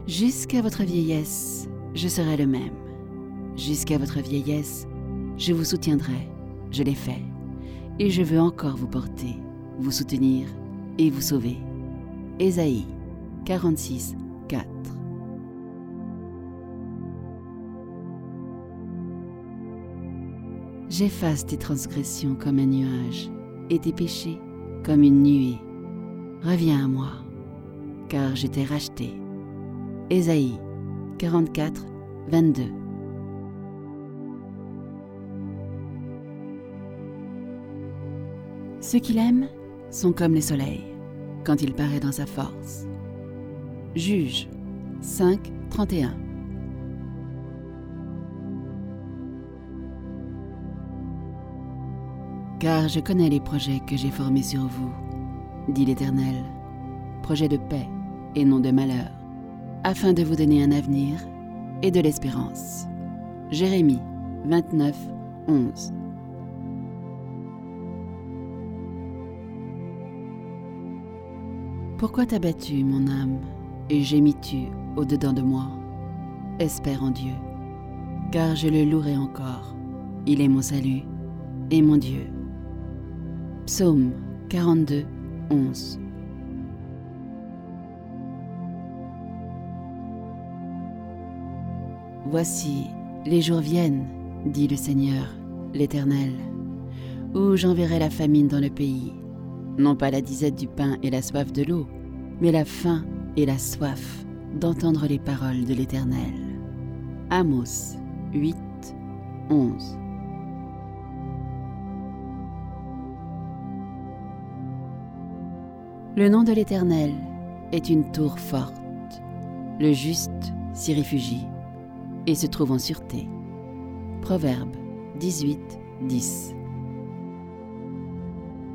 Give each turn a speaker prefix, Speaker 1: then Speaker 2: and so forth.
Speaker 1: Jusqu'à votre vieillesse, je serai le même. Jusqu'à votre vieillesse, je vous soutiendrai, je l'ai fait, et je veux encore vous porter, vous soutenir et vous sauver. Ésaïe 46, 4. J'efface tes transgressions comme un nuage et tes péchés comme une nuée. Reviens à moi, car je t'ai racheté. Ésaïe 44, 22. Ceux qui l'aiment sont comme les soleils, quand il paraît dans sa force. Juge 5, 31. Car je connais les projets que j'ai formés sur vous, dit l'Éternel, projets de paix et non de malheur, afin de vous donner un avenir et de l'espérance. Jérémie 29, 11. Pourquoi t'as battu, mon âme, et gémis-tu au-dedans de moi? Espère en Dieu, car je le louerai encore. Il est mon salut et mon Dieu. Psaume 42, 11. Voici, les jours viennent, dit le Seigneur, l'Éternel, où j'enverrai la famine dans le pays, non pas la disette du pain et la soif de l'eau, mais la faim et la soif d'entendre les paroles de l'Éternel. Amos 8, 11. Le nom de l'Éternel est une tour forte. Le juste s'y réfugie et se trouve en sûreté. Proverbe 18, 10.